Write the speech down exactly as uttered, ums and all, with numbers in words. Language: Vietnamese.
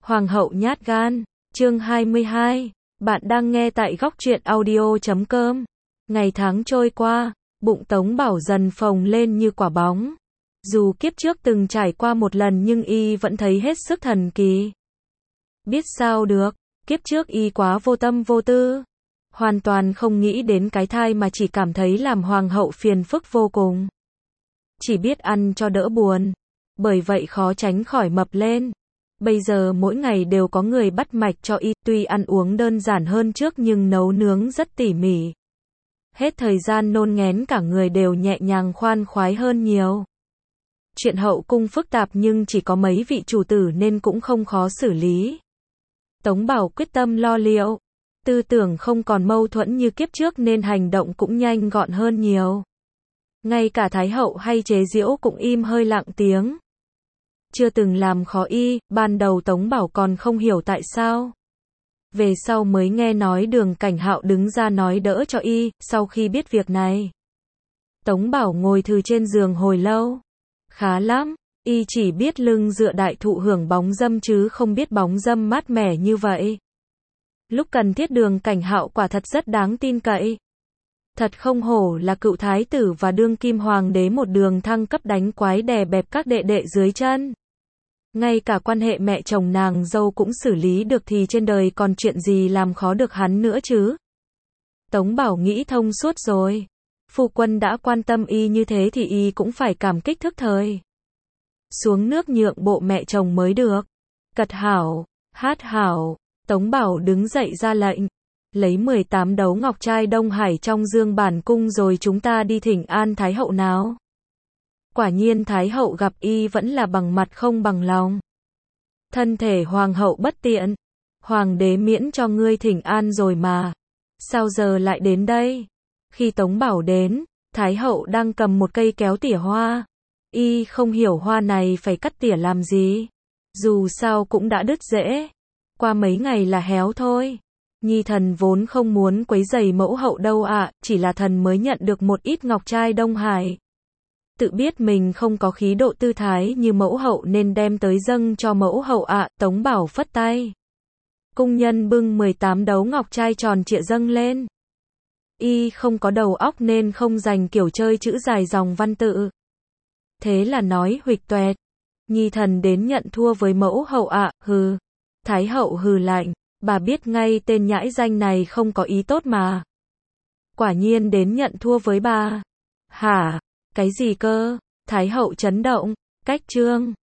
Hoàng hậu nhát gan, chương hai mươi hai. Bạn đang nghe tại góc truyện audio chấm com. Ngày tháng trôi qua, bụng Tống Bảo dần phồng lên như quả bóng. Dù kiếp trước từng trải qua một lần nhưng y vẫn thấy hết sức thần kỳ. Biết sao được, kiếp trước y quá vô tâm vô tư. Hoàn toàn không nghĩ đến cái thai mà chỉ cảm thấy làm hoàng hậu phiền phức vô cùng. Chỉ biết ăn cho đỡ buồn. Bởi vậy khó tránh khỏi mập lên. Bây giờ mỗi ngày đều có người bắt mạch cho y, tuy ăn uống đơn giản hơn trước nhưng nấu nướng rất tỉ mỉ. Hết thời gian nôn nghén cả người đều nhẹ nhàng khoan khoái hơn nhiều. Chuyện hậu cung phức tạp nhưng chỉ có mấy vị chủ tử nên cũng không khó xử lý. Tống Bảo quyết tâm lo liệu. Tư tưởng không còn mâu thuẫn như kiếp trước nên hành động cũng nhanh gọn hơn nhiều. Ngay cả Thái hậu hay chế giễu cũng im hơi lặng tiếng. Chưa từng làm khó y, ban đầu Tống Bảo còn không hiểu tại sao. Về sau mới nghe nói Đường Cảnh Hạo đứng ra nói đỡ cho y, sau khi biết việc này. Tống Bảo ngồi thư trên giường hồi lâu. Khá lắm, y chỉ biết lưng dựa đại thụ hưởng bóng dâm chứ không biết bóng dâm mát mẻ như vậy. Lúc cần thiết Đường Cảnh Hạo quả thật rất đáng tin cậy. Thật không hổ là cựu thái tử và đương kim hoàng đế một đường thăng cấp đánh quái đè bẹp các đệ đệ dưới chân. Ngay cả quan hệ mẹ chồng nàng dâu cũng xử lý được thì trên đời còn chuyện gì làm khó được hắn nữa chứ. Tống Bảo nghĩ thông suốt rồi. Phu quân đã quan tâm y như thế thì y cũng phải cảm kích thức thời. Xuống nước nhượng bộ mẹ chồng mới được. Cật hảo, hát hảo, Tống Bảo đứng dậy ra lệnh. Lấy mười tám đấu ngọc trai Đông Hải trong dương bản cung rồi chúng ta đi thỉnh an Thái hậu nào. Quả nhiên Thái hậu gặp y vẫn là bằng mặt không bằng lòng. Thân thể hoàng hậu bất tiện. Hoàng đế miễn cho ngươi thỉnh an rồi mà. Sao giờ lại đến đây? Khi Tống Bảo đến, Thái hậu đang cầm một cây kéo tỉa hoa. Y không hiểu hoa này phải cắt tỉa làm gì. Dù sao cũng đã đứt rễ. Qua mấy ngày là héo thôi. Nhi thần vốn không muốn quấy rầy mẫu hậu đâu ạ, chỉ là thần mới nhận được một ít ngọc trai Đông Hải. Tự biết mình không có khí độ tư thái như mẫu hậu nên đem tới dâng cho mẫu hậu ạ, Tống Bảo phất tay. Cung nhân bưng mười tám đấu ngọc trai tròn trịa dâng lên. Y không có đầu óc nên không dành kiểu chơi chữ dài dòng văn tự. Thế là nói huỵch toẹt. Nhi thần đến nhận thua với mẫu hậu ạ, hừ. Thái hậu hừ lạnh, bà biết ngay tên nhãi danh này không có ý tốt mà. Quả nhiên đến nhận thua với bà. Hả? Cái gì cơ? Thái hậu chấn động, cách trương.